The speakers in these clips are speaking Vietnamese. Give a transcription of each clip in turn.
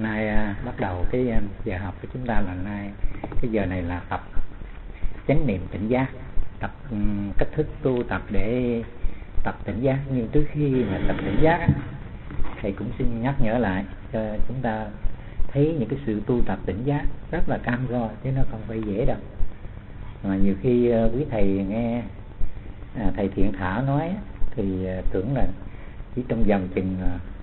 Nay bắt đầu cái giờ học của chúng ta là nay cái giờ này là tập chánh niệm tỉnh giác, tập cách thức tu tập để tập tỉnh giác. Nhưng trước khi mà tập tỉnh giác thầy cũng xin nhắc nhở lại cho chúng ta thấy những cái sự tu tập tỉnh giác rất là cam go chứ nó không phải dễ đâu. Mà nhiều khi quý thầy nghe thầy Thiện Thảo nói thì tưởng là chỉ trong vòng chừng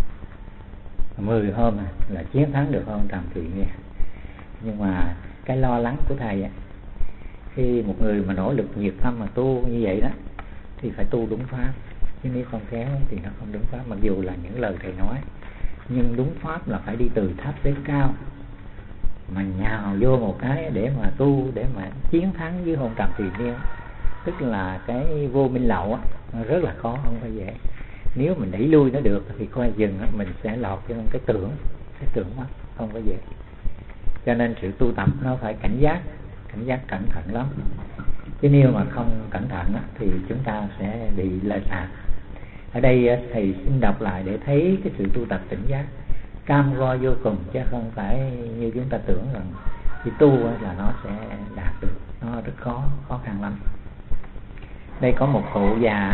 10 hôm là chiến thắng được ông Trầm Thủy Nghiên. Nhưng mà cái lo lắng của thầy khi một người mà nỗ lực nhiệt tâm mà tu như vậy đó thì phải tu đúng pháp, chứ nếu không khéo thì nó không đúng pháp. Mặc dù là những lời thầy nói, nhưng đúng pháp là phải đi từ thấp đến cao, mà nhào vô một cái để mà tu, để mà chiến thắng với hôn trầm thùy miên, tức là cái vô minh lậu nó rất là khó, không phải dễ. Nếu mình đẩy lui nó được thì coi dừng mình sẽ lọt trong cái tưởng mất, không có dễ. Cho nên sự tu tập nó phải cảnh giác cẩn thận lắm, chứ nếu mà không cẩn thận thì chúng ta sẽ bị lệch lạc. Ở đây thầy xin đọc lại để thấy cái sự tu tập tỉnh giác cam go vô cùng, chứ không phải như chúng ta tưởng rằng khi tu là nó sẽ đạt được, nó rất khó khăn lắm. Đây có một cụ già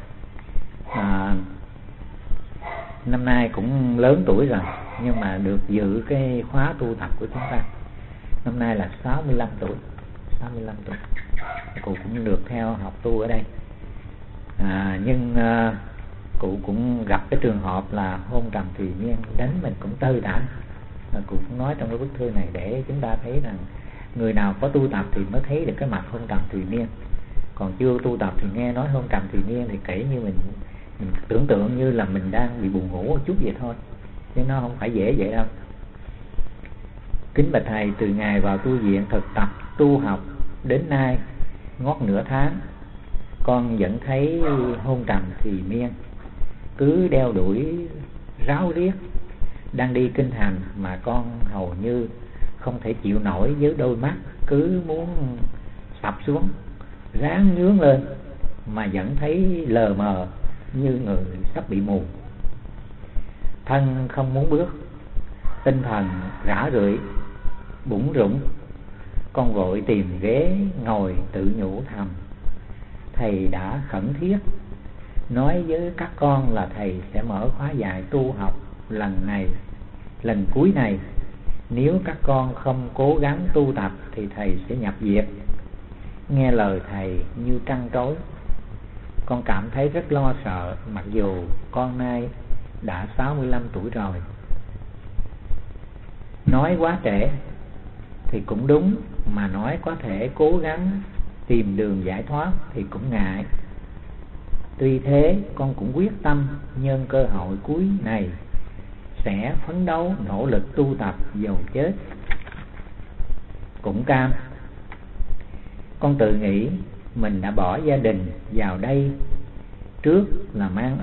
năm nay cũng lớn tuổi rồi, nhưng mà được dự cái khóa tu tập của chúng ta. Năm nay là 65 tuổi. Cụ cũng được theo học tu ở đây. Nhưng cụ cũng gặp cái trường hợp là hôn trầm thùy miên đánh mình cũng tơi tả. Cụ cũng nói trong cái bức thư này để chúng ta thấy rằng người nào có tu tập thì mới thấy được cái mặt hôn trầm thùy miên. Còn chưa tu tập thì nghe nói hôn trầm thùy miên thì kể như mình tưởng tượng như là mình đang bị buồn ngủ một chút vậy thôi, chứ nó không phải dễ vậy đâu. Kính bạch thầy, từ ngày vào tu viện thực tập tu học đến nay ngót nửa tháng, con vẫn thấy hôn trầm thùy miên cứ đeo đuổi ráo riết. Đang đi kinh hành mà con hầu như không thể chịu nổi, với đôi mắt cứ muốn sập xuống, ráng nhướng lên mà vẫn thấy lờ mờ như người sắp bị mù. Thân không muốn bước, tinh thần rã rượi bủn rủn. Con vội tìm ghế ngồi tự nhủ thầm, thầy đã khẩn thiết nói với các con là thầy sẽ mở khóa dạy tu học lần cuối này. Nếu các con không cố gắng tu tập thì thầy sẽ nhập viện. Nghe lời thầy như trăn trối, con cảm thấy rất lo sợ, mặc dù con nay đã 65 tuổi rồi. Nói quá trễ thì cũng đúng, mà nói có thể cố gắng tìm đường giải thoát thì cũng ngại. Tuy thế con cũng quyết tâm nhân cơ hội cuối này sẽ phấn đấu nỗ lực tu tập, dầu chết cũng cam. Con tự nghĩ mình đã bỏ gia đình vào đây trước là mang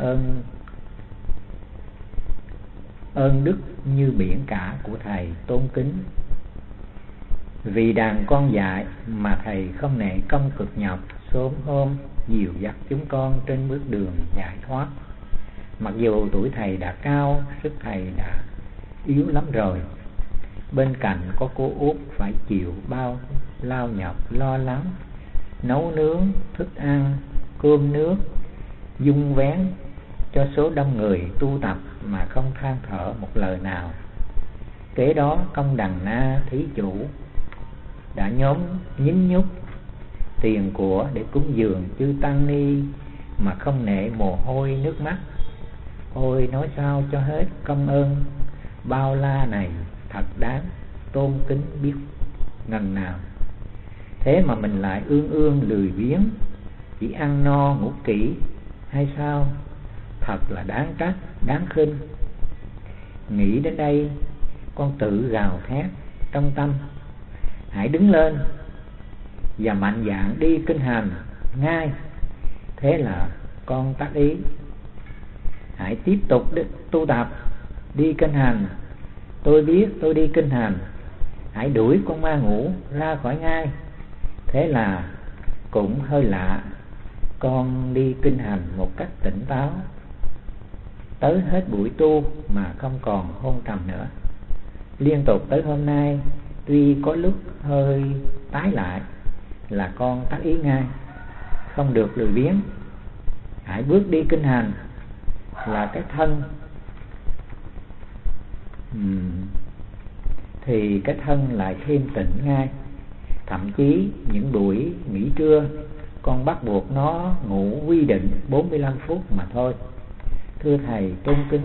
ơn đức như biển cả của thầy tôn kính. Vì đàn con dạy mà thầy không nể công cực nhọc, sớm hôm dìu dắt chúng con trên bước đường giải thoát. Mặc dù tuổi thầy đã cao, sức thầy đã yếu lắm rồi, bên cạnh có cô út phải chịu bao lao nhọc lo lắng, nấu nướng thức ăn, cơm nước, dung vén cho số đông người tu tập mà không than thở một lời nào. Kế đó công đằng na thí chủ đã nhóm nhín nhúc tiền của để cúng dường chư tăng ni mà không nể mồ hôi nước mắt. Ôi nói sao cho hết công ơn bao la này, thật đáng tôn kính biết ngần nào. Thế mà mình lại ương lười biếng, chỉ ăn no ngủ kỹ hay sao? Thật là đáng trách, đáng khinh. Nghĩ đến đây con tự gào thét trong tâm, hãy đứng lên và mạnh dạn đi kinh hành ngay. Thế là con tác ý, hãy tiếp tục tu tập, đi kinh hành. Tôi biết tôi đi kinh hành, hãy đuổi con ma ngủ ra khỏi ngay. Thế là cũng hơi lạ, con đi kinh hành một cách tỉnh táo, tới hết buổi tu mà không còn hôn trầm nữa. liên tục tới hôm nay. Tuy có lúc hơi tái lại là con tác ý ngay, không được lười biếng. Hãy bước đi kinh hành là cái thân, thì cái thân lại thêm tỉnh ngay. Thậm chí những buổi nghỉ trưa, con bắt buộc nó ngủ quy định 45 phút mà thôi. Thưa thầy tôn kính,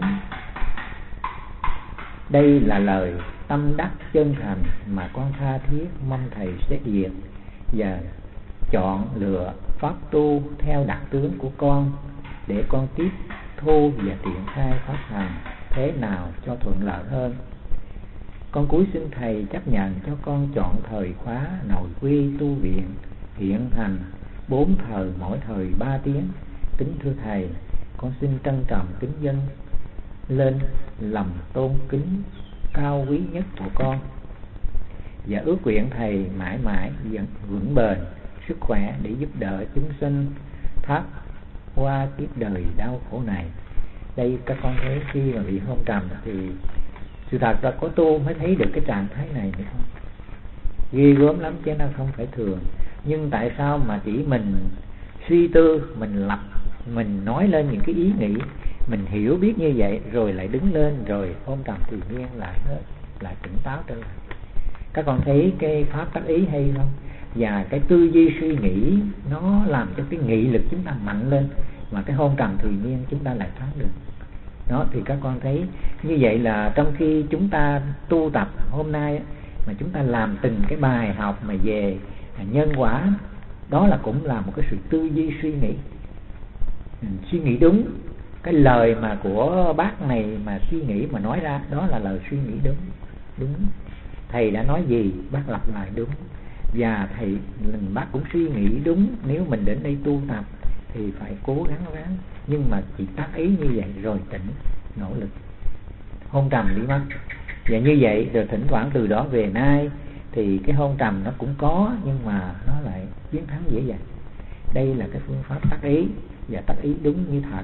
đây là lời tâm đắc chân thành mà con tha thiết mong thầy xét duyệt và chọn lựa pháp tu theo đặc tướng của con, để con tiếp thu và triển khai pháp hành thế nào cho thuận lợi hơn. Con cúi xin thầy chấp nhận cho con chọn thời khóa nội quy tu viện hiện hành 4 thời, mỗi thời 3 tiếng. Kính thưa thầy, con xin trân trọng kính dâng lên lòng tôn kính cao quý nhất của con, và ước nguyện thầy mãi mãi vững bền sức khỏe để giúp đỡ chúng sinh thoát qua kiếp đời đau khổ này. Đây các con thấy khi mà bị hôn trầm thì sự thật là có tu mới thấy được cái trạng thái này, phải không? Ghê gớm lắm chứ nó không phải thường. Nhưng tại sao mà chỉ mình suy tư, mình lập, mình nói lên những cái ý nghĩ, mình hiểu biết như vậy rồi lại đứng lên, rồi hôn trầm tự nhiên lại tỉnh táo trở lại. Các con thấy cái pháp tác ý hay không? Và cái tư duy suy nghĩ nó làm cho cái nghị lực chúng ta mạnh lên, mà cái hôn trầm tự nhiên chúng ta lại thoát được. Đó, thì các con thấy như vậy là trong khi chúng ta tu tập hôm nay mà chúng ta làm từng cái bài học mà về nhân quả, đó là cũng là một cái sự tư duy suy nghĩ, suy nghĩ đúng. Cái lời mà của bác này mà suy nghĩ mà nói ra, đó là lời suy nghĩ đúng. Thầy đã nói gì bác lặp lại đúng, và bác cũng suy nghĩ đúng. Nếu mình đến đây tu tập thì phải cố gắng ráng, nhưng mà chỉ tác ý như vậy rồi tỉnh, nỗ lực, hôn trầm đi mất. Và như vậy rồi thỉnh thoảng từ đó về nay thì cái hôn trầm nó cũng có, nhưng mà nó lại chiến thắng dễ dàng. Đây là cái phương pháp tác ý, và tác ý đúng như thật.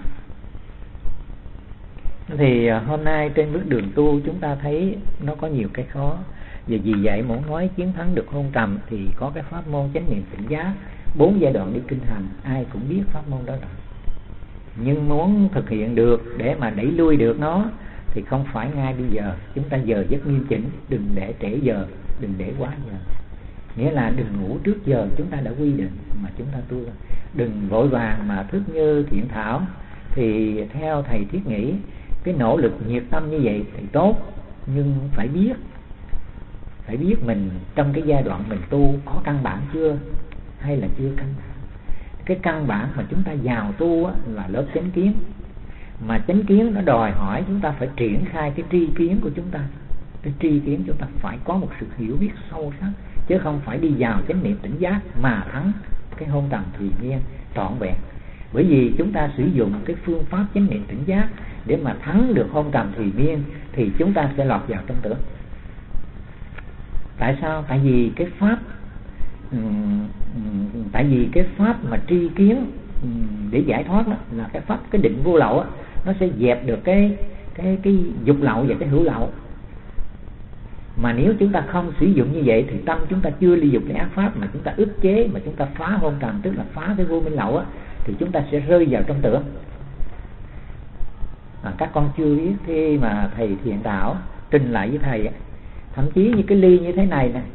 Thì hôm nay trên bước đường tu chúng ta thấy nó có nhiều cái khó, và vì vậy muốn nói chiến thắng được hôn trầm thì có cái pháp môn chánh niệm tỉnh giác, 4 giai đoạn đi kinh hành, ai cũng biết pháp môn đó rồi. Nhưng muốn thực hiện được để mà đẩy lui được nó thì không phải ngay bây giờ. Chúng ta giờ giấc nghiêm chỉnh, đừng để trễ giờ, đừng để quá giờ. Nghĩa là đừng ngủ trước giờ chúng ta đã quy định mà chúng ta tu. Đừng vội vàng mà thức như thiện thảo. Thì theo thầy thiết nghĩ, cái nỗ lực nhiệt tâm như vậy thì tốt, nhưng phải biết mình trong cái giai đoạn mình tu có căn bản chưa, hay là chưa căn bản. Cái căn bản mà chúng ta vào tu á, là lớp chánh kiến. Mà chánh kiến nó đòi hỏi chúng ta phải triển khai cái tri kiến của chúng ta. Cái tri kiến chúng ta phải có một sự hiểu biết sâu sắc, chứ không phải đi vào chánh niệm tỉnh giác mà thắng cái hôn trầm thùy nhiên trọn vẹn. Bởi vì chúng ta sử dụng cái phương pháp chánh niệm tỉnh giác để mà thắng được hôn trầm thùy nhiên thì chúng ta sẽ lọt vào trong tưởng. Tại sao? Tại vì cái pháp mà tri kiến để giải thoát đó là cái pháp, cái định vô lậu á, nó sẽ dẹp được cái dục lậu và cái hữu lậu. Mà nếu chúng ta không sử dụng như vậy thì tâm chúng ta chưa ly dục cái ác pháp, mà chúng ta ức chế, mà chúng ta phá hôn trầm, tức là phá cái vô minh lậu á, thì chúng ta sẽ rơi vào trong tưởng. Các con chưa biết khi mà thầy Thiện Đạo trình lại với thầy, thậm chí như cái ly như thế này nè,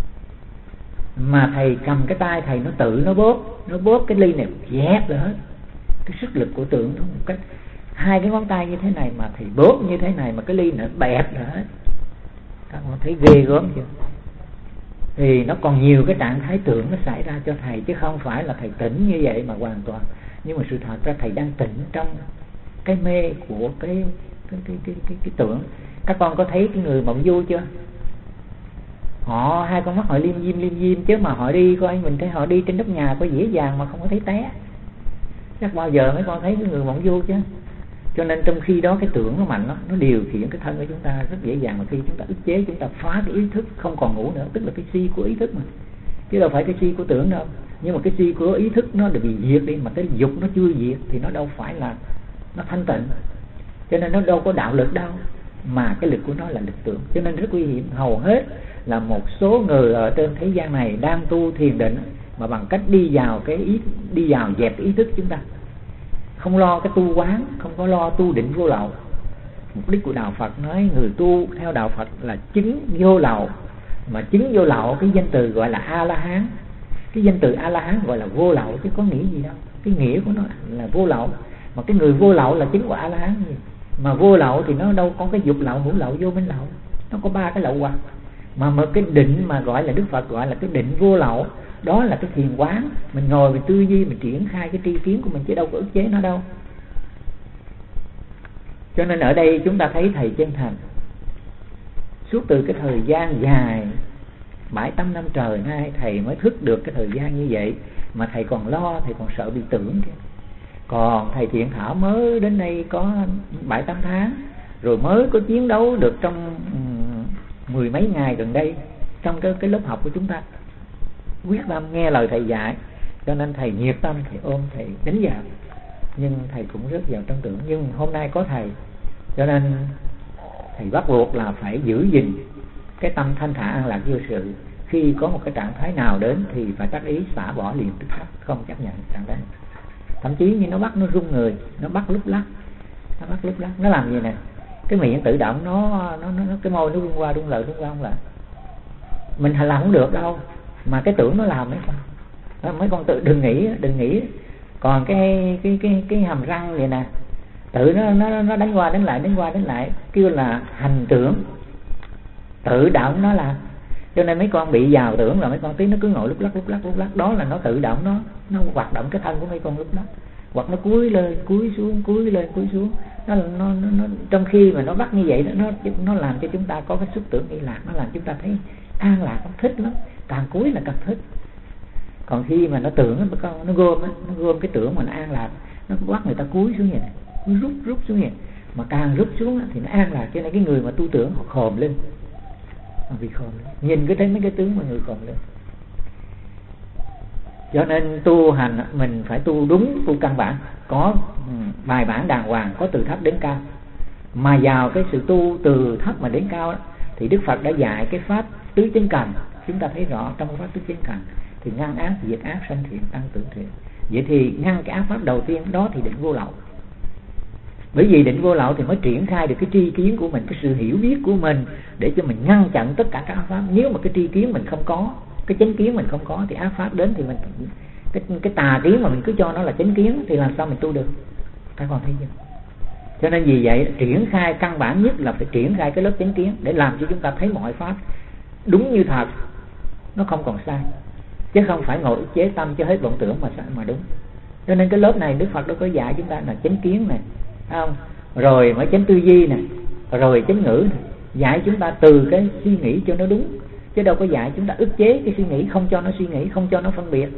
mà thầy cầm cái tay thầy nó tự nó bóp cái ly này dẹp rồi hết. Cái sức lực của tưởng nó một cách, 2 cái ngón tay như thế này mà thầy bóp như thế này mà cái ly nó bẹp rồi hết. Các con thấy ghê gớm chưa? Thì nó còn nhiều cái trạng thái tưởng nó xảy ra cho thầy, chứ không phải là thầy tỉnh như vậy mà hoàn toàn. Nhưng mà sự thật ra thầy đang tỉnh trong cái mê của cái tưởng. Các con có thấy cái người mộng du chưa? Họ 2 con mắt họ liêm diêm, chứ mà họ đi coi, mình thấy họ đi trên nóc nhà có dễ dàng mà không có thấy té. Chắc bao giờ mấy con thấy cái người mộng du chứ? Cho nên trong khi đó cái tưởng nó mạnh, nó điều khiển cái thân của chúng ta rất dễ dàng. Mà khi chúng ta ức chế, chúng ta phá cái ý thức không còn ngủ nữa, tức là cái si của ý thức mà, chứ đâu phải cái si của tưởng đâu. Nhưng mà cái si của ý thức nó được bị diệt đi, mà cái dục nó chưa diệt thì nó đâu phải là nó thanh tịnh, cho nên nó đâu có đạo lực đâu. mà cái lực của nó là lực tưởng, cho nên rất nguy hiểm. Hầu hết là một số người ở trên thế gian này đang tu thiền định mà bằng cách đi vào dẹp cái ý thức chúng ta, không lo cái tu quán, không có lo tu định vô lậu. Mục đích của đạo Phật nói người tu theo đạo Phật là chứng vô lậu, mà chứng vô lậu cái danh từ gọi là A La Hán. Cái danh từ A La Hán gọi là vô lậu chứ có nghĩa gì đâu, cái nghĩa của nó là vô lậu. Mà cái người vô lậu là chứng của A La Hán gì. Mà vô lậu thì nó đâu có cái dục lậu, hữu lậu, vô minh lậu, nó có 3 cái lậu hoặc. Mà cái định mà gọi là Đức Phật gọi là cái định vô lậu, đó là cái thiền quán. Mình ngồi mình tư duy, mình triển khai cái tri kiến của mình chứ đâu có ức chế nó đâu. Cho nên ở đây chúng ta thấy thầy chân thành suốt từ cái thời gian dài 7-8 năm trời nay thầy mới thức được cái thời gian như vậy, mà thầy còn lo, thầy còn sợ bị tưởng kìa. Còn thầy Thiện Thảo mới đến đây có 7-8 tháng rồi mới có chiến đấu được trong 10 mấy ngày gần đây trong cái lớp học của chúng ta, quyết tâm nghe lời thầy dạy, cho nên thầy nhiệt tâm, thầy ôm, thầy đánh vào. Nhưng thầy cũng rất vào trong tưởng. Nhưng hôm nay có thầy cho nên thầy bắt buộc là phải giữ gìn cái tâm thanh thản an lạc vô sự. Khi có một cái trạng thái nào đến thì phải tác ý xả bỏ liền tức khắc, không chấp nhận trạng thái. Thậm chí như nó bắt nó rung người, nó bắt lúc lắc, nó làm gì nè, cái miệng tự động nó cái môi nó rung qua rung lại không là mình làm không được đâu, mà cái tưởng nó làm mấy con tự đừng nghĩ. Còn cái hàm răng vậy nè, tự nó đánh qua đánh lại kêu là hành tưởng, tự động nó làm. Cho nên mấy con bị vào tưởng là mấy con tí nó cứ ngồi lúc lắc, đó là nó tự động nó hoạt động cái thân của mấy con lúc đó, hoặc nó cúi lên cúi xuống. Nó trong khi mà nó bắt như vậy đó, nó làm cho chúng ta có cái xúc tưởng y lạc, nó làm chúng ta thấy an lạc, nó thích lắm, càng cúi là càng thích. Còn khi mà nó tưởng nó gom cái tưởng mà nó an lạc, nó bắt người ta cúi xuống vậy này, nó rút xuống vậy, mà càng rút xuống thì nó an lạc. Cho nên cái người mà tu tưởng họ khòm lên, vì khòm lên, nhìn cái thấy mấy cái tướng mà người khòm lên. Cho nên tu hành mình phải tu đúng, tu căn bản, có bài bản đàng hoàng, có từ thấp đến cao. Mà vào cái sự tu từ thấp mà đến cao đó, thì Đức Phật đã dạy cái pháp tứ chánh cần. Chúng ta thấy rõ trong pháp tứ chánh cần thì ngăn ác, diệt ác, sanh thiện, tăng trưởng thiện. Vậy thì ngăn cái ác pháp đầu tiên đó thì định vô lậu. Bởi vì định vô lậu thì mới triển khai được cái tri kiến của mình, cái sự hiểu biết của mình, để cho mình ngăn chặn tất cả các ác pháp. Nếu mà cái tri kiến mình không có, cái chánh kiến mình không có, thì ác pháp đến thì mình cái tà kiến mà mình cứ cho nó là chánh kiến thì làm sao mình tu được? Các con thấy chưa? Cho nên vì vậy triển khai căn bản nhất là phải triển khai cái lớp chánh kiến, để làm cho chúng ta thấy mọi pháp đúng như thật, nó không còn sai, chứ không phải ngồi chế tâm cho hết vọng tưởng mà đúng. Cho nên cái lớp này Đức Phật đâu có dạy chúng ta là chánh kiến này, không? Rồi mới chánh tư duy này, rồi chánh ngữ này, dạy chúng ta từ cái suy nghĩ cho nó đúng, chứ đâu có dạy chúng ta ức chế cái suy nghĩ, không cho nó suy nghĩ, không cho nó phân biệt.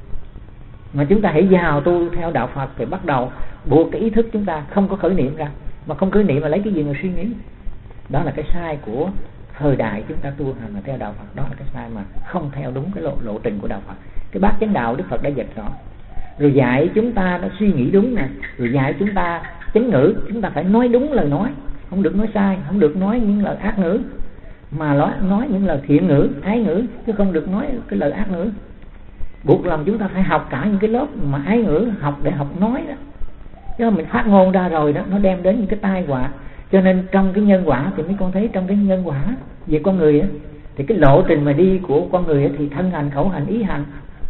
Mà chúng ta hãy vào tu theo đạo Phật thì bắt đầu buộc cái ý thức chúng ta không có khởi niệm ra, mà không khởi niệm mà lấy cái gì mà suy nghĩ. Đó là cái sai của thời đại chúng ta tu hành mà theo đạo Phật, đó là cái sai mà không theo đúng cái lộ trình của đạo Phật. Cái bát chánh đạo Đức Phật đã dạy rõ, rồi dạy chúng ta đã suy nghĩ đúng nè, rồi dạy chúng ta chánh ngữ, chúng ta phải nói đúng lời nói, không được nói sai, không được nói những lời ác ngữ, mà nói những lời thiện ngữ, ái ngữ, chứ không được nói cái lời ác ngữ. Buộc lòng chúng ta phải học cả những cái lớp mà ái ngữ, học để học nói đó, chứ mình phát ngôn ra rồi đó, nó đem đến những cái tai họa. Cho nên trong cái nhân quả thì mấy con thấy trong cái nhân quả về con người á, thì cái lộ trình mà đi của con người á, thì thân hành, khẩu hành, ý hành.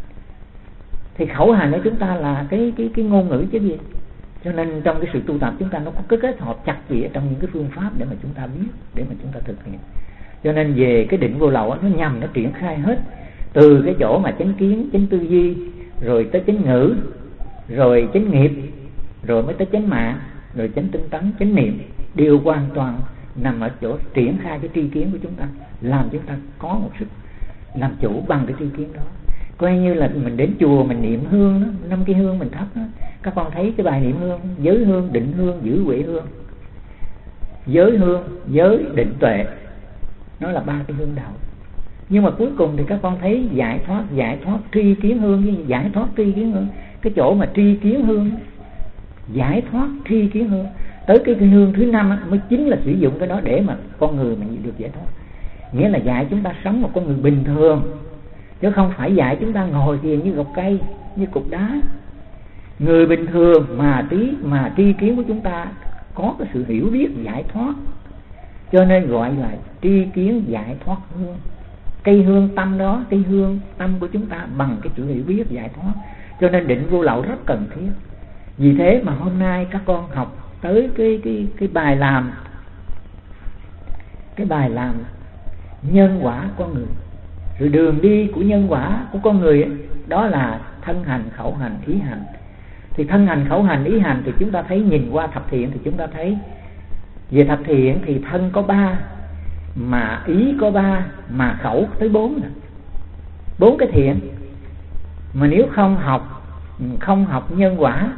Thì khẩu hành của chúng ta là cái ngôn ngữ chứ gì. Cho nên trong cái sự tu tập chúng ta nó có cái kết hợp chặt chẽ trong những cái phương pháp để mà chúng ta biết, để mà chúng ta thực hiện. Cho nên về cái định vô lậu á, nó nhằm nó triển khai hết từ cái chỗ mà chánh kiến, chánh tư duy, rồi tới chánh ngữ, rồi chánh nghiệp, rồi mới tới chánh mạng, rồi chánh tinh tấn, chánh niệm, đều hoàn toàn nằm ở chỗ triển khai cái tri kiến của chúng ta, làm chúng ta có một sức làm chủ bằng cái tri kiến đó. Coi như là mình đến chùa mình niệm hương đó, 5 cái hương mình thắp đó, các con thấy cái bài niệm hương: giới hương, định hương, giữ huệ hương. Giới hương, giới, định, tuệ, nó là 3 cái hương đạo. Nhưng mà cuối cùng thì các con thấy giải thoát tri kiến hương. Với giải thoát tri kiến hương, cái chỗ mà tri kiến hương, giải thoát tri kiến hương Tới cái nương thứ 5 mới chính là sử dụng cái đó để mà con người mình được giải thoát. Nghĩa là dạy chúng ta sống một con người bình thường, chứ không phải dạy chúng ta ngồi thiền như gốc cây, như cục đá. Người bình thường mà tri kiến của chúng ta có cái sự hiểu biết giải thoát, cho nên gọi là tri kiến giải thoát hương. Cây hương tâm đó, cây hương tâm của chúng ta bằng cái sự hiểu biết giải thoát, cho nên định vô lậu rất cần thiết. Vì thế mà hôm nay các con học tới cái bài làm nhân quả con người, rồi đường đi của nhân quả của con người ấy, đó là thân hành, khẩu hành, ý hành. Thì thân hành, khẩu hành, ý hành thì chúng ta thấy, nhìn qua thập thiện thì chúng ta thấy về thập thiện thì thân có 3, mà ý có 3, mà khẩu tới 4. 4 cái thiện. Mà nếu không học nhân quả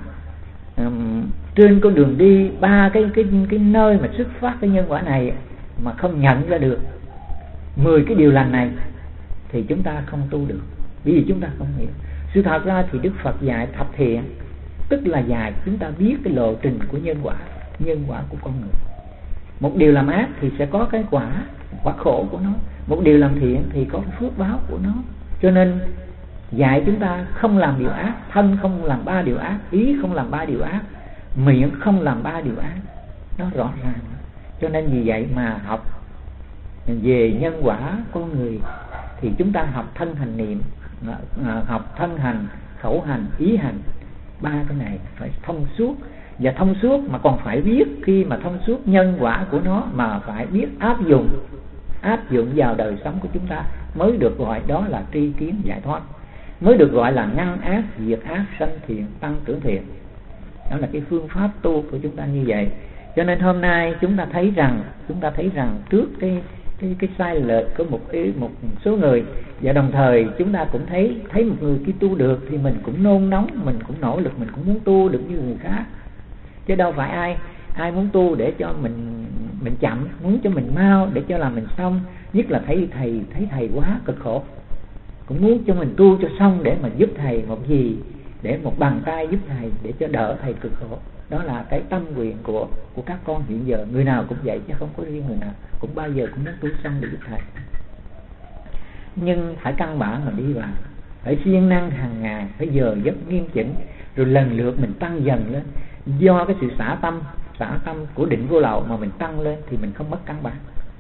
trên con đường đi 3 cái nơi mà xuất phát cái nhân quả này, mà không nhận ra được 10 cái điều lành này thì chúng ta không tu được, bởi vì chúng ta không hiểu. Sự thật ra thì Đức Phật dạy thập thiện, tức là dạy chúng ta biết cái lộ trình của nhân quả của con người. Một điều làm ác thì sẽ có cái quả khổ của nó, một điều làm thiện thì có cái phước báo của nó. Cho nên dạy chúng ta không làm điều ác, thân không làm 3 điều ác, ý không làm 3 điều ác, miệng không làm 3 điều ác. Nó rõ ràng. Cho nên vì vậy mà học về nhân quả con người thì chúng ta học thân hành niệm, học thân hành, khẩu hành, ý hành. 3 cái này phải thông suốt. Và thông suốt mà còn phải biết, khi mà thông suốt nhân quả của nó mà phải biết áp dụng vào đời sống của chúng ta, mới được gọi đó là tri kiến giải thoát, mới được gọi là ngăn ác, diệt ác, sanh thiện, tăng trưởng thiện. Đó là cái phương pháp tu của chúng ta như vậy. Cho nên hôm nay chúng ta thấy rằng trước cái sai lệch của một số người, và đồng thời chúng ta cũng thấy một người khi tu được thì mình cũng nôn nóng, mình cũng nỗ lực, mình cũng muốn tu được như người khác, chứ đâu phải ai muốn tu để cho mình chậm, muốn cho mình mau để cho làm mình xong. Nhất là thấy thầy quá cực khổ, cũng muốn cho mình tu cho xong để mà giúp thầy một gì, để một bàn tay giúp thầy để cho đỡ thầy cực khổ. Đó là cái tâm nguyện của các con hiện giờ, người nào cũng vậy chứ không có riêng người nào, cũng bao giờ cũng muốn tu xong để giúp thầy. Nhưng phải căn bản mà đi vào, phải siêng năng hàng ngày, phải giờ giấc nghiêm chỉnh, rồi lần lượt mình tăng dần lên. Do cái sự xả tâm của định vô lậu mà mình tăng lên thì mình không mất căn bản,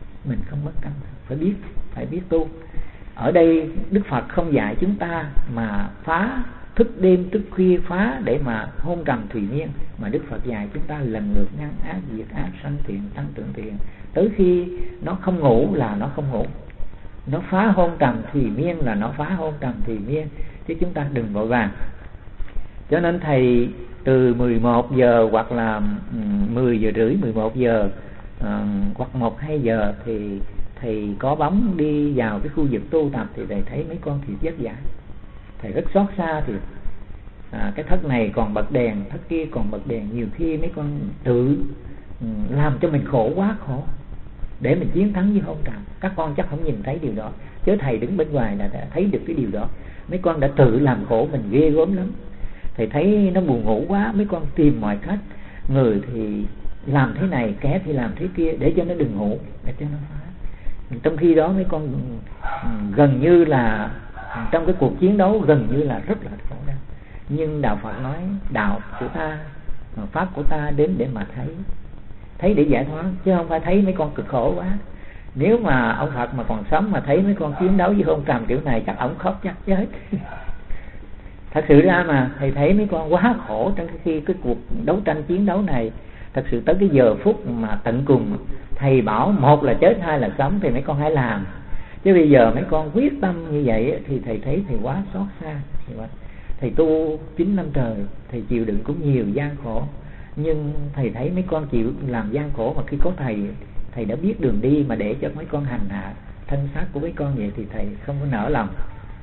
phải biết tu. Ở đây Đức Phật không dạy chúng ta mà phá, thức đêm thức khuya phá để mà hôn trầm thùy miên, mà Đức Phật dạy chúng ta lần lượt ngăn ác, diệt ác, sanh thiện, tăng trưởng thiện. Tới khi nó không ngủ là nó không ngủ, nó phá hôn trầm thùy miên là nó phá hôn trầm thùy miên, chứ chúng ta đừng vội vàng. Cho nên thầy từ 11 giờ hoặc là 10 giờ rưỡi, 11 giờ hoặc 1-2 giờ thì thầy có bóng đi vào cái khu vực tu tập, thì thầy thấy mấy con thiệt vất vả, thầy rất xót xa. Thì cái thất này còn bật đèn, thất kia còn bật đèn, nhiều khi mấy con tự làm cho mình khổ, quá khổ để mình chiến thắng với hôn trầm. Các con chắc không nhìn thấy điều đó, chứ thầy đứng bên ngoài là đã thấy được cái điều đó. Mấy con đã tự làm khổ mình ghê gớm lắm. Thầy thấy nó buồn ngủ quá, mấy con tìm mọi cách, người thì làm thế này, kẻ thì làm thế kia để cho nó đừng ngủ, để cho nó phá. Trong khi đó mấy con gần như là trong cái cuộc chiến đấu gần như là rất là khổ đau. Nhưng Đạo Phật nói đạo của ta, pháp của ta đến để mà thấy để giải thoát, chứ không phải thấy mấy con cực khổ quá. Nếu mà ông Phật mà còn sống mà thấy mấy con chiến đấu với hôn trầm kiểu này chắc ổng khóc chắc chết. Thật sự ra mà thầy thấy mấy con quá khổ trong cái cuộc đấu tranh chiến đấu này. Thật sự tới cái giờ phút mà tận cùng, thầy bảo một là chết, hai là sống, thì mấy con hãy làm. Chứ bây giờ mấy con quyết tâm như vậy thì thầy thấy thầy quá xót xa. Thầy tu 9 năm trời, thầy chịu đựng cũng nhiều gian khổ, nhưng thầy thấy mấy con chịu làm gian khổ, mà khi có thầy đã biết đường đi mà để cho mấy con hành hạ thân xác của mấy con vậy thì thầy không có nỡ lòng,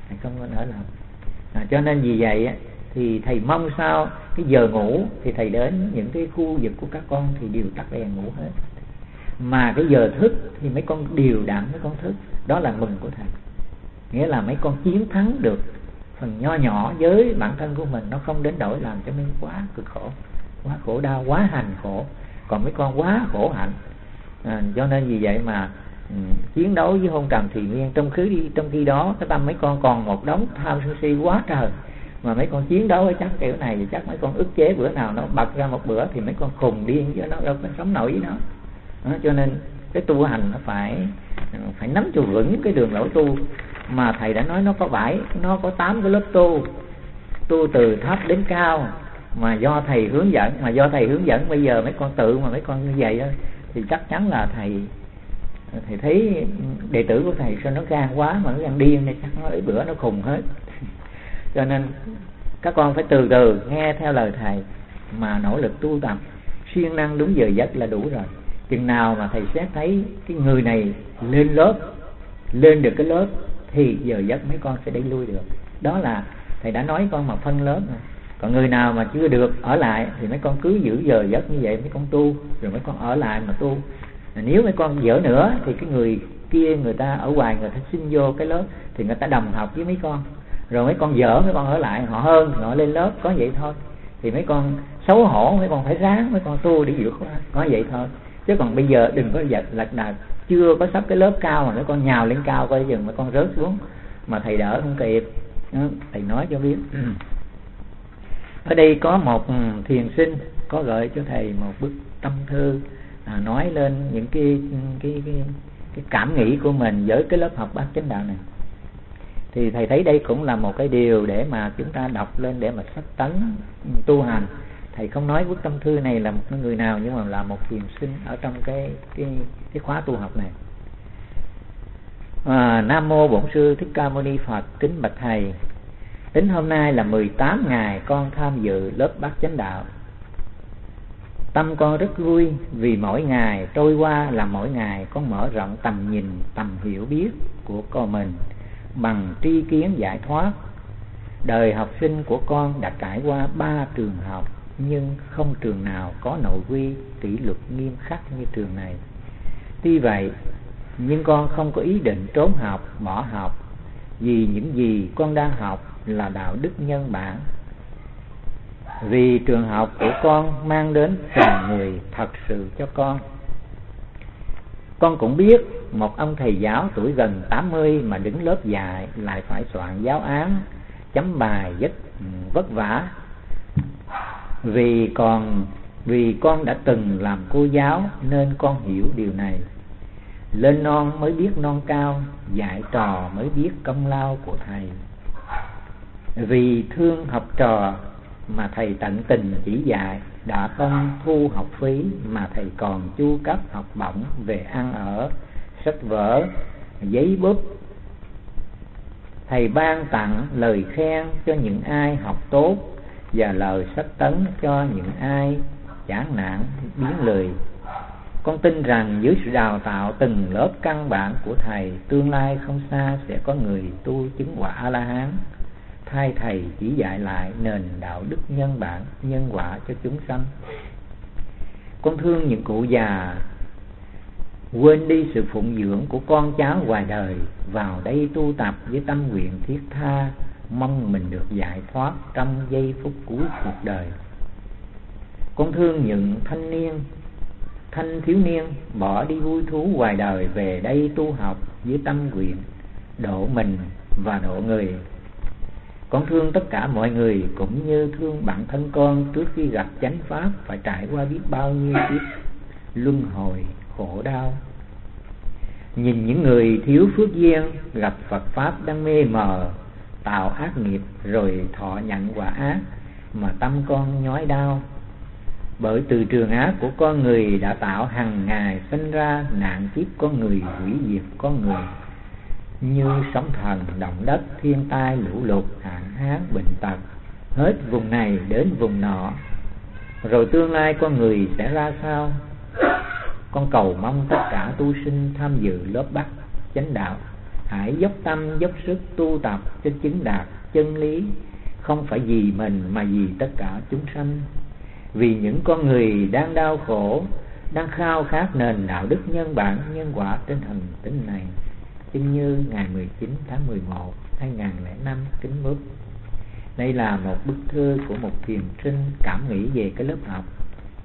cho nên vì vậy thì thầy mong sao cái giờ ngủ thì thầy đến những cái khu vực của các con thì đều tắt đèn ngủ hết, mà cái giờ thức thì mấy con đều đặn mấy con thức. Đó là mừng của thầy, nghĩa là mấy con chiến thắng được phần nho nhỏ với bản thân của mình, nó không đến đổi làm cho mình quá cực khổ, quá khổ đau, quá hành khổ. còn mấy con quá khổ hạnh. Cho nên vì vậy mà chiến đấu với hôn trầm thì nguyên, trong khi đó cái tâm mấy con còn một đống tham sân si quá trời, mà mấy con chiến đấu với chắc kiểu này thì chắc mấy con ức chế bữa nào nó bật ra một bữa thì mấy con khùng điên chứ nó đâu có sống nổi với nó. Cho nên cái tu hành nó phải nắm cho vững cái đường lối tu, mà thầy đã nói nó có 8 cái lớp tu từ thấp đến cao, mà do thầy hướng dẫn. Bây giờ mấy con tự mà mấy con như vậy đó, thì chắc chắn là thầy thấy đệ tử của thầy sao nó gan quá, mà nó gan điên này, chắc nó ấy bữa nó khùng hết. Cho nên các con phải từ từ nghe theo lời thầy mà nỗ lực tu tập, siêng năng đúng giờ giấc là đủ rồi. Chừng nào mà thầy xét thấy cái người này lên được cái lớp thì giờ giấc mấy con sẽ đẩy lui được. Đó là thầy đã nói con mà phân lớp rồi. Còn người nào mà chưa được ở lại thì mấy con cứ giữ giờ giấc như vậy, mấy con tu rồi mấy con ở lại mà tu. Nếu mấy con dở nữa thì cái người kia, người ta ở ngoài, người ta xin vô cái lớp thì người ta đồng học với mấy con, rồi mấy con dở, mấy con ở lại, họ lên lớp, có vậy thôi. Thì mấy con xấu hổ, mấy con phải ráng, mấy con tu để vượt qua, có vậy thôi. Chứ còn bây giờ đừng có lật đật, chưa có sắp cái lớp cao mà mấy con nhào lên cao coi chừng mấy con rớt xuống mà thầy đỡ không kịp. Thầy nói cho biết. Ở đây có một thiền sinh có gửi cho thầy một bức tâm thư, nói lên những cái cảm nghĩ của mình với cái lớp học Bát Chánh Đạo này. Thì thầy thấy đây cũng là một cái điều để mà chúng ta đọc lên để mà sách tấn tu hành. Thầy không nói bức tâm thư này là một người nào, nhưng mà là một thiền sinh ở trong cái khóa tu học này. Nam mô Bổn Sư Thích Ca Mâu Ni Phật. Kính bạch thầy, đến hôm nay là 18 ngày con tham dự lớp Bát Chánh Đạo. Tâm con rất vui vì mỗi ngày trôi qua là mỗi ngày con mở rộng tầm nhìn, tầm hiểu biết của con mình bằng tri kiến giải thoát. Đời học sinh của con đã trải qua 3 trường học, nhưng không trường nào có nội quy kỷ luật nghiêm khắc như trường này. Tuy vậy, nhưng con không có ý định trốn học, bỏ học, vì những gì con đang học là đạo đức nhân bản. Vì trường học của con mang đến tình người thật sự cho con. Con cũng biết một ông thầy giáo tuổi gần 80 mà đứng lớp dạy lại phải soạn giáo án, chấm bài rất vất vả. Vì con đã từng làm cô giáo nên con hiểu điều này. Lên non mới biết non cao, dạy trò mới biết công lao của thầy. Vì thương học trò mà thầy tận tình chỉ dạy, đã không thu học phí mà thầy còn chu cấp học bổng về ăn ở, sách vở, giấy bút. Thầy ban tặng lời khen cho những ai học tốt và lời sách tấn cho những ai chán nản biến lười. Con tin rằng dưới sự đào tạo từng lớp căn bản của thầy, tương lai không xa sẽ có người tu chứng quả A-la-hán thay thầy chỉ dạy lại nền đạo đức nhân bản, nhân quả cho chúng sanh. Con thương những cụ già quên đi sự phụng dưỡng của con cháu ngoài đời, vào đây tu tập với tâm nguyện thiết tha, mong mình được giải thoát trong giây phút cuối cuộc đời. Con thương những thanh thiếu niên bỏ đi vui thú ngoài đời, về đây tu học với tâm nguyện độ mình và độ người. Con thương tất cả mọi người cũng như thương bản thân con trước khi gặp chánh pháp phải trải qua biết bao nhiêu kiếp luân hồi khổ đau. Nhìn những người thiếu phước duyên gặp Phật pháp đang mê mờ, tạo ác nghiệp rồi thọ nhận quả ác mà tâm con nhói đau. Bởi từ trường ác của con người đã tạo hàng ngày sinh ra nạn kiếp con người, hủy diệt con người như sóng thần, động đất, thiên tai, lũ lụt, hạn hán, bệnh tật, hết vùng này đến vùng nọ. Rồi tương lai con người sẽ ra sao? Con cầu mong tất cả tu sinh tham dự lớp Bát Chánh Đạo hãy dốc tâm dốc sức tu tập cho chứng đạt chân lý, không phải vì mình mà vì tất cả chúng sanh. Vì những con người đang đau khổ, đang khao khát nền đạo đức nhân bản, nhân quả trên hành tinh này. Chính như ngày 19 tháng 11 2005 kính bút. Đây là một bức thư của một thiền sinh cảm nghĩ về cái lớp học,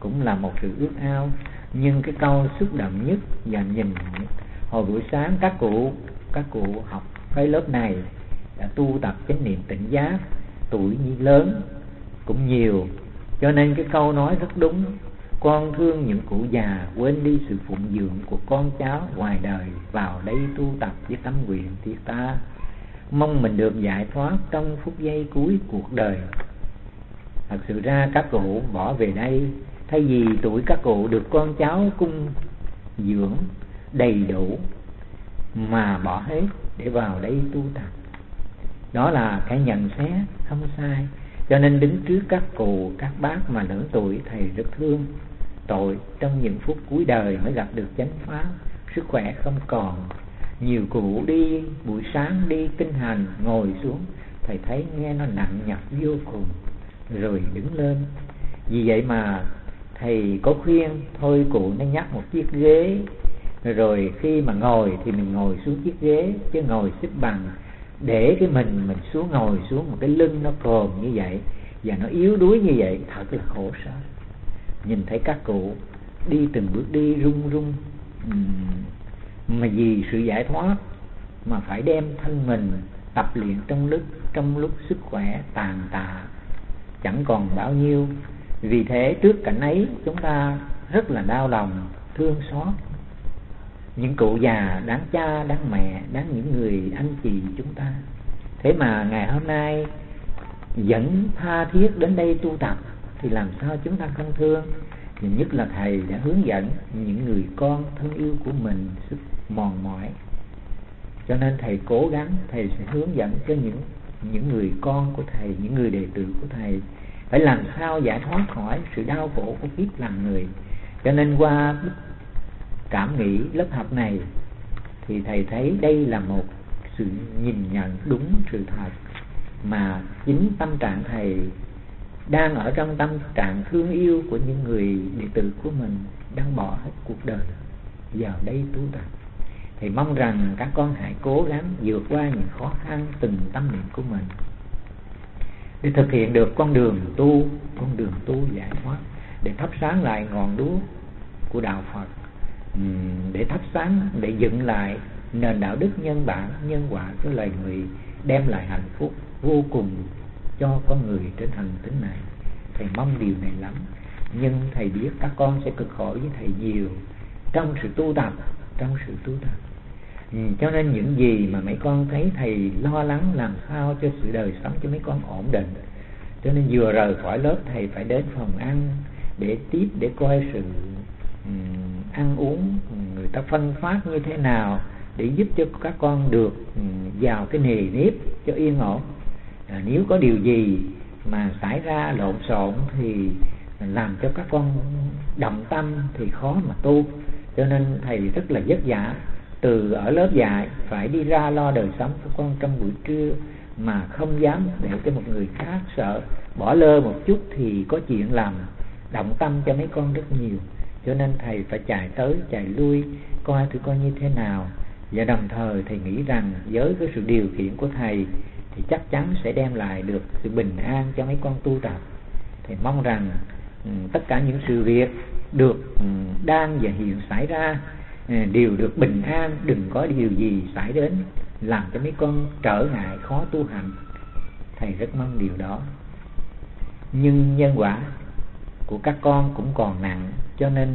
cũng là một sự ước ao. Nhưng cái câu xúc động nhất và nhìn hồi buổi sáng các cụ học cái lớp này đã tu tập chánh niệm tỉnh giác, tuổi nhi lớn cũng nhiều, cho nên cái câu nói rất đúng: con thương những cụ già, quên đi sự phụng dưỡng của con cháu ngoài đời, vào đây tu tập với tâm nguyện thiết tha, mong mình được giải thoát trong phút giây cuối cuộc đời. Thật sự ra các cụ bỏ về đây, thay vì tuổi các cụ được con cháu cung dưỡng đầy đủ mà bỏ hết để vào đây tu tập. Đó là cái nhận xét không sai. Cho nên đứng trước các cụ, các bác mà lớn tuổi, thầy rất thương tội trong những phút cuối đời mới gặp được chánh pháp, sức khỏe không còn. Nhiều cụ đi buổi sáng đi kinh hành, ngồi xuống thầy thấy nghe nó nặng nhọc vô cùng, rồi đứng lên. Vì vậy mà thầy có khuyên thôi cụ nên nhắc một chiếc ghế, rồi khi mà ngồi thì mình ngồi xuống chiếc ghế, chứ ngồi xếp bằng để cái mình xuống, ngồi xuống một cái lưng nó cồn như vậy và nó yếu đuối như vậy, thật là khổ sở. Nhìn thấy các cụ đi từng bước đi run run, mà vì sự giải thoát mà phải đem thân mình tập luyện trong lúc sức khỏe tàn tạ chẳng còn bao nhiêu. Vì thế trước cảnh ấy chúng ta rất là đau lòng, thương xót những cụ già đáng cha, đáng mẹ, đáng những người anh chị chúng ta. Thế mà ngày hôm nay vẫn tha thiết đến đây tu tập thì làm sao chúng ta không thương. Nhất là thầy đã hướng dẫn những người con thân yêu của mình sức mòn mỏi, cho nên thầy cố gắng, thầy sẽ hướng dẫn cho những người con của thầy, những người đệ tử của thầy phải làm sao giải thoát khỏi sự đau khổ của kiếp làm người. Cho nên qua cảm nghĩ lớp học này thì thầy thấy đây là một sự nhìn nhận đúng sự thật, mà chính tâm trạng thầy đang ở trong tâm trạng thương yêu của những người đệ tử của mình đang bỏ hết cuộc đời vào đây tu tập. Thầy mong rằng các con hãy cố gắng vượt qua những khó khăn từng tâm niệm của mình để thực hiện được con đường tu giải thoát, để thắp sáng lại ngọn đuốc của đạo Phật, để thắp sáng, để dựng lại nền đạo đức nhân bản, nhân quả của loài người, đem lại hạnh phúc vô cùng cho con người trên hành tinh này. Thầy mong điều này lắm, nhưng thầy biết các con sẽ cực khổ với thầy nhiều trong sự tu tập. Cho nên những gì mà mấy con thấy thầy lo lắng làm sao cho sự đời sống cho mấy con ổn định, cho nên vừa rời khỏi lớp thầy phải đến phòng ăn để tiếp, để coi sự ăn uống người ta phân phát như thế nào, để giúp cho các con được vào cái nề nếp cho yên ổn. Nếu có điều gì mà xảy ra lộn xộn thì làm cho các con động tâm thì khó mà tu. Cho nên thầy rất là vất vả, từ ở lớp dạy phải đi ra lo đời sống của con trong buổi trưa, mà không dám để cho một người khác sợ bỏ lơ một chút thì có chuyện làm động tâm cho mấy con rất nhiều. Cho nên thầy phải chạy tới chạy lui coi thử coi như thế nào. Và đồng thời thầy nghĩ rằng với cái sự điều khiển của thầy thì chắc chắn sẽ đem lại được sự bình an cho mấy con tu tập. Thầy mong rằng tất cả những sự việc được đang và hiện xảy ra đều được bình an, đừng có điều gì xảy đến làm cho mấy con trở ngại khó tu hành. Thầy rất mong điều đó. Nhưng nhân quả của các con cũng còn nặng, cho nên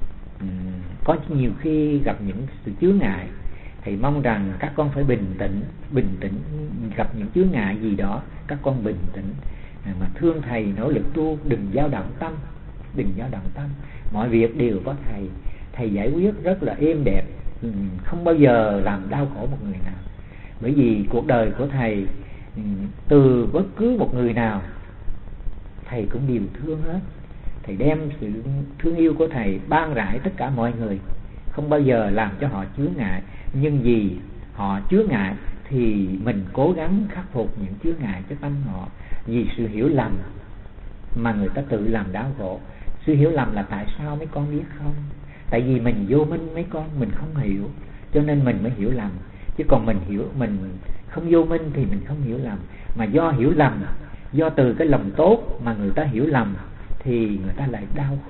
có nhiều khi gặp những sự chướng ngại. Thầy mong rằng các con phải bình tĩnh, gặp những chướng ngại gì đó các con bình tĩnh mà thương thầy, nỗ lực tu, đừng dao động tâm. Mọi việc đều có thầy giải quyết rất là êm đẹp, không bao giờ làm đau khổ một người nào. Bởi vì cuộc đời của thầy từ bất cứ một người nào thầy cũng đều thương hết. Thầy đem sự thương yêu của thầy ban rải tất cả mọi người, không bao giờ làm cho họ chướng ngại. Nhưng vì họ chướng ngại thì mình cố gắng khắc phục những chướng ngại cho tâm họ. Vì sự hiểu lầm mà người ta tự làm đau khổ. Sự hiểu lầm là tại sao mấy con biết không? Tại vì mình vô minh mấy con, mình không hiểu, cho nên mình mới hiểu lầm. Chứ còn mình hiểu, mình không vô minh thì mình không hiểu lầm. Mà do hiểu lầm, do từ cái lòng tốt mà người ta hiểu lầm thì người ta lại đau khổ.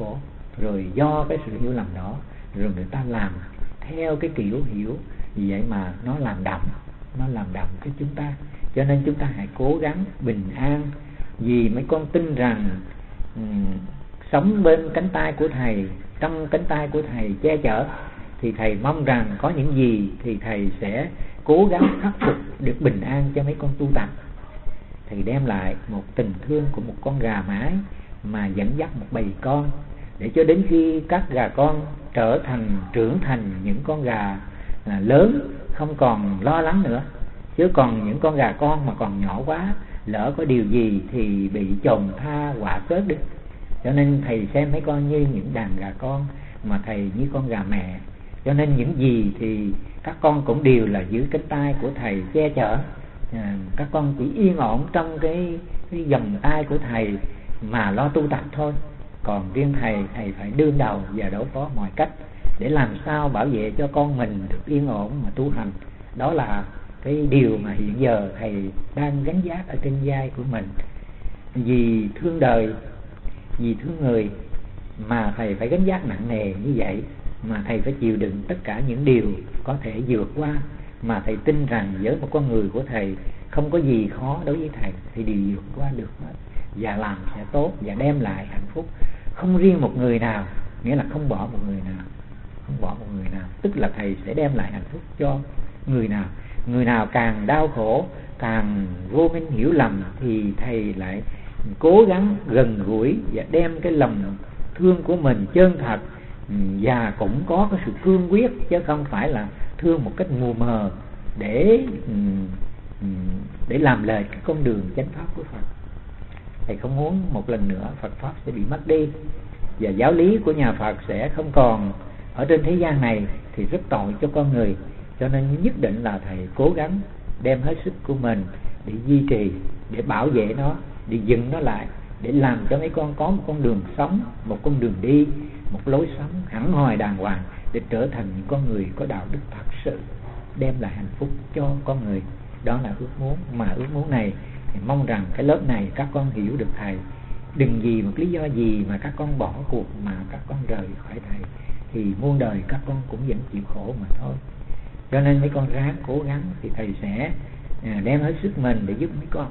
rồi do cái sự hiểu lầm đó rồi người ta làm theo cái kiểu hiểu, vì vậy mà nó làm đậm cho chúng ta. Cho nên chúng ta hãy cố gắng bình an, vì mấy con tin rằng sống bên cánh tay của Thầy, trong cánh tay của Thầy che chở, thì Thầy mong rằng có những gì thì Thầy sẽ cố gắng khắc phục được bình an cho mấy con tu tập. Thầy đem lại một tình thương của một con gà mái mà dẫn dắt một bầy con, để cho đến khi các gà con trưởng thành những con gà lớn, không còn lo lắng nữa. Chứ còn những con gà con mà còn nhỏ quá, lỡ có điều gì thì bị chồn tha quả cớt đi. Cho nên Thầy xem mấy con như những đàn gà con, mà Thầy như con gà mẹ. Cho nên những gì thì các con cũng đều là dưới cánh tay của Thầy che chở. Các con chỉ yên ổn trong cái vòng tay của Thầy mà lo tu tập thôi. Còn riêng Thầy phải đương đầu và đối phó mọi cách để làm sao bảo vệ cho con mình được yên ổn mà tu hành. Đó là cái điều mà hiện giờ Thầy đang gánh vác ở trên vai của mình. Vì thương đời, vì thương người mà Thầy phải gánh vác nặng nề như vậy, mà Thầy phải chịu đựng tất cả những điều có thể vượt qua. Mà Thầy tin rằng với một con người của Thầy không có gì khó đối với Thầy, thì đều vượt qua được hết, và làm sẽ tốt và đem lại hạnh phúc. Không riêng một người nào, nghĩa là không bỏ một người nào, tức là Thầy sẽ đem lại hạnh phúc cho người nào càng đau khổ, càng vô minh hiểu lầm, thì Thầy lại cố gắng gần gũi và đem cái lòng thương của mình chân thật, và cũng có cái sự cương quyết, chứ không phải là thương một cách mù mờ để làm lệch cái con đường chánh pháp của Phật. Thầy không muốn một lần nữa Phật pháp sẽ bị mất đi, và giáo lý của nhà Phật sẽ không còn ở trên thế gian này, thì rất tội cho con người. Cho nên nhất định là Thầy cố gắng đem hết sức của mình để duy trì, để bảo vệ nó, để dựng nó lại, để làm cho mấy con có một con đường sống, một con đường đi, một lối sống hẳn hoi đàng hoàng, để trở thành những con người có đạo đức thật sự, đem lại hạnh phúc cho con người. Đó là ước muốn, mà ước muốn này thì mong rằng cái lớp này các con hiểu được Thầy. Đừng vì một lý do gì mà các con bỏ cuộc, mà các con rời khỏi Thầy, thì muôn đời các con cũng vẫn chịu khổ mà thôi. Cho nên mấy con ráng cố gắng, thì Thầy sẽ đem hết sức mình để giúp mấy con.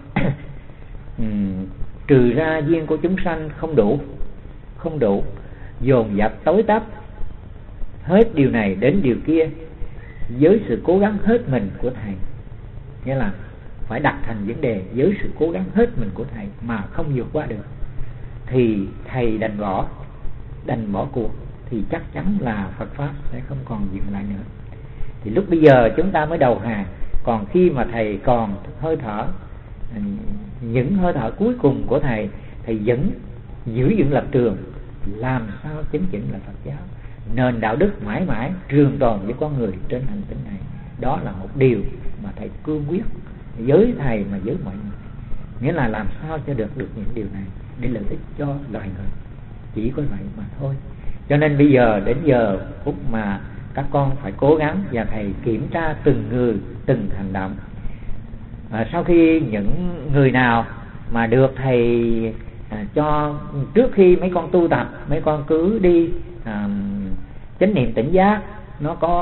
Trừ ra duyên của chúng sanh không đủ, dồn dập tối tắp hết điều này đến điều kia với sự cố gắng hết mình của Thầy. Nghĩa là phải đặt thành vấn đề với sự cố gắng hết mình của Thầy mà không vượt qua được, thì Thầy đành bỏ cuộc, thì chắc chắn là Phật pháp sẽ không còn dừng lại nữa. Thì lúc bây giờ chúng ta mới đầu hàng. Còn khi mà Thầy còn hơi thở, những hơi thở cuối cùng của Thầy vẫn giữ vững lập trường, làm sao chính chỉnh là Phật giáo, nền đạo đức mãi mãi trường tồn với con người trên hành tinh này. Đó là một điều mà Thầy cương quyết với Thầy mà với mọi người. Nghĩa là làm sao cho được những điều này để lợi ích cho loài người, chỉ có vậy mà thôi. Cho nên bây giờ đến giờ phút mà các con phải cố gắng, và Thầy kiểm tra từng người, từng hành động. Sau khi những người nào mà được Thầy cho, trước khi mấy con tu tập, mấy con cứ đi chánh niệm tỉnh giác. Nó có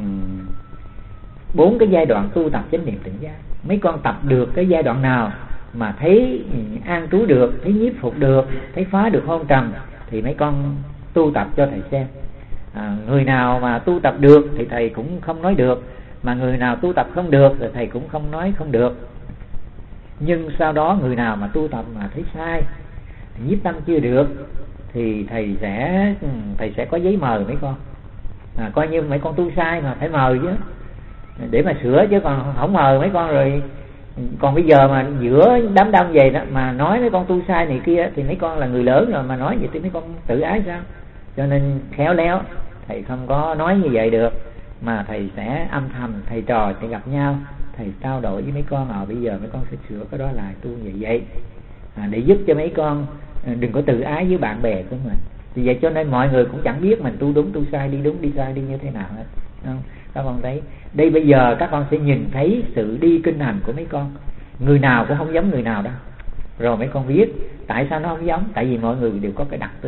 4 cái giai đoạn tu tập chánh niệm tỉnh giác. Mấy con tập được cái giai đoạn nào mà thấy an trú được, thấy nhiếp phục được, thấy phá được hôn trầm, thì mấy con tu tập cho Thầy xem. Người nào mà tu tập được thì Thầy cũng không nói được, mà người nào tu tập không được thì Thầy cũng không nói không được. Nhưng sau đó người nào mà tu tập mà thấy sai, nhiếp tâm chưa được, thì Thầy sẽ có giấy mời mấy con. Coi như mấy con tu sai mà phải mời chứ, để mà sửa, chứ còn không mời mấy con rồi. Còn bây giờ mà giữa đám đông vậy đó mà nói mấy con tu sai này kia, thì mấy con là người lớn rồi mà nói vậy thì mấy con tự ái sao? Cho nên khéo léo Thầy không có nói như vậy được, mà Thầy sẽ âm thầm, thầy trò sẽ gặp nhau, Thầy trao đổi với mấy con. Bây giờ mấy con sẽ sửa cái đó lại, tu vậy để giúp cho mấy con đừng có tự ái với bạn bè của mình. Vì vậy cho nên mọi người cũng chẳng biết mình tu đúng tu sai, đi đúng đi sai đi như thế nào hết, không? Các con thấy đây, bây giờ các con sẽ nhìn thấy sự đi kinh hành của mấy con, người nào cũng không giống người nào đâu. Rồi mấy con biết tại sao nó không giống, tại vì mọi người đều có cái đặc tướng.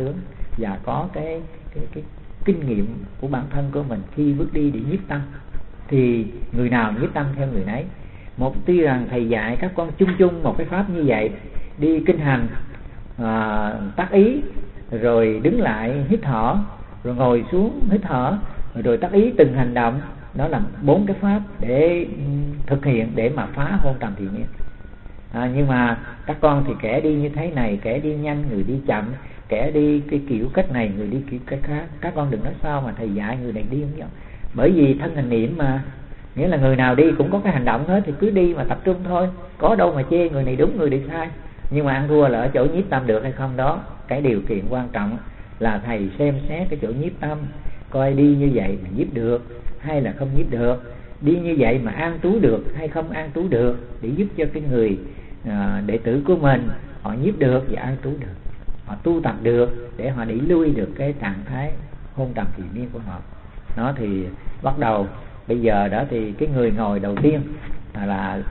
và có cái kinh nghiệm của bản thân của mình khi bước đi để nhiếp tâm, thì người nào nhiếp tâm theo người nấy. Tuy rằng thầy dạy các con chung chung một cái pháp như vậy, đi kinh hành tác ý, rồi đứng lại hít thở, rồi ngồi xuống hít thở, rồi tác ý từng hành động. Đó là 4 cái pháp để thực hiện để mà phá hôn trầm thiện nhiên. Nhưng mà các con thì kẻ đi như thế này, kẻ đi nhanh, người đi chậm, kẻ đi cái kiểu cách này, người đi kiểu cách khác. Các con đừng nói sao mà thầy dạy người này đi không giống. Bởi vì thân hành niệm mà, nghĩa là người nào đi cũng có cái hành động hết, thì cứ đi mà tập trung thôi, có đâu mà chê người này đúng người này sai. Nhưng mà ăn thua là ở chỗ nhiếp tâm được hay không đó. Cái điều kiện quan trọng là thầy xem xét cái chỗ nhiếp tâm, coi đi như vậy mà nhiếp được hay là không nhiếp được, đi như vậy mà an trú được hay không an trú được, để giúp cho cái người đệ tử của mình họ nhiếp được và an trú được, họ tu tập được để họ đẩy lui được cái trạng thái hôn trầm thiện miên của họ. Nó thì bắt đầu bây giờ đó thì cái người ngồi đầu tiên là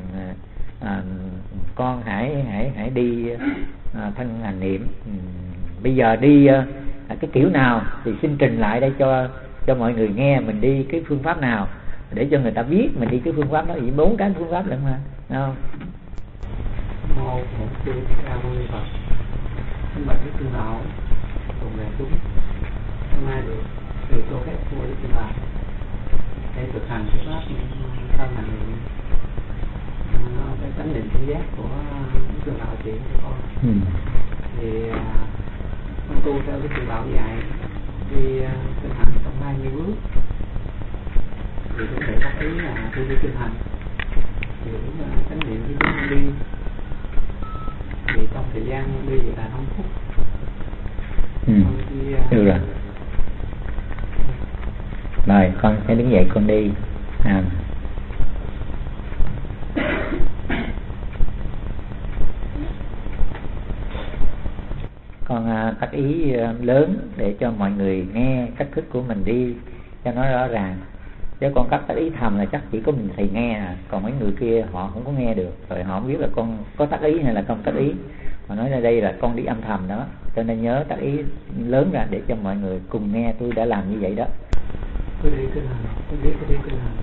con hãy đi thân hành niệm. Bây giờ đi cái kiểu nào thì xin trình lại đây cho mọi người nghe, mình đi cái phương pháp nào để cho người ta biết mình đi cái phương pháp đó. Vì 4 cái phương pháp lận mà, đúng không? Mô Phật Sư Thích Ca Mâu Ni Phật. Kính bạch Đức Sư Lão cùng đại chúng, hôm nay được thầy cho phép của Đức Sư Lão để thực hành cái pháp thân hành niệm, cái chánh niệm tỉnh giác của Đức Sư Lão chỉ cho con. Thì con tu theo Đức Sư Lão dạy đi thực hành trong 20 bước. Thì có thể có ý là tôi đi kinh hành thì đúng là chánh niệm khi chúng đi, thì trong thời gian đi là 5 phút. Được rồi. Rồi con sẽ đứng dậy con đi. Con tác ý lớn để cho mọi người nghe cách thức của mình đi cho nó rõ ràng. Chứ con cắt tác ý thầm là chắc chỉ có mình thầy nghe à. Còn mấy người kia họ không có nghe được, rồi họ không biết là con có tác ý hay là không tác ý. Họ nói ra đây là con đi âm thầm đó, cho nên nhớ tác ý lớn ra để cho mọi người cùng nghe tôi đã làm như vậy đó. Tôi đi kinh hành, tôi biết tôi đi kinh hành.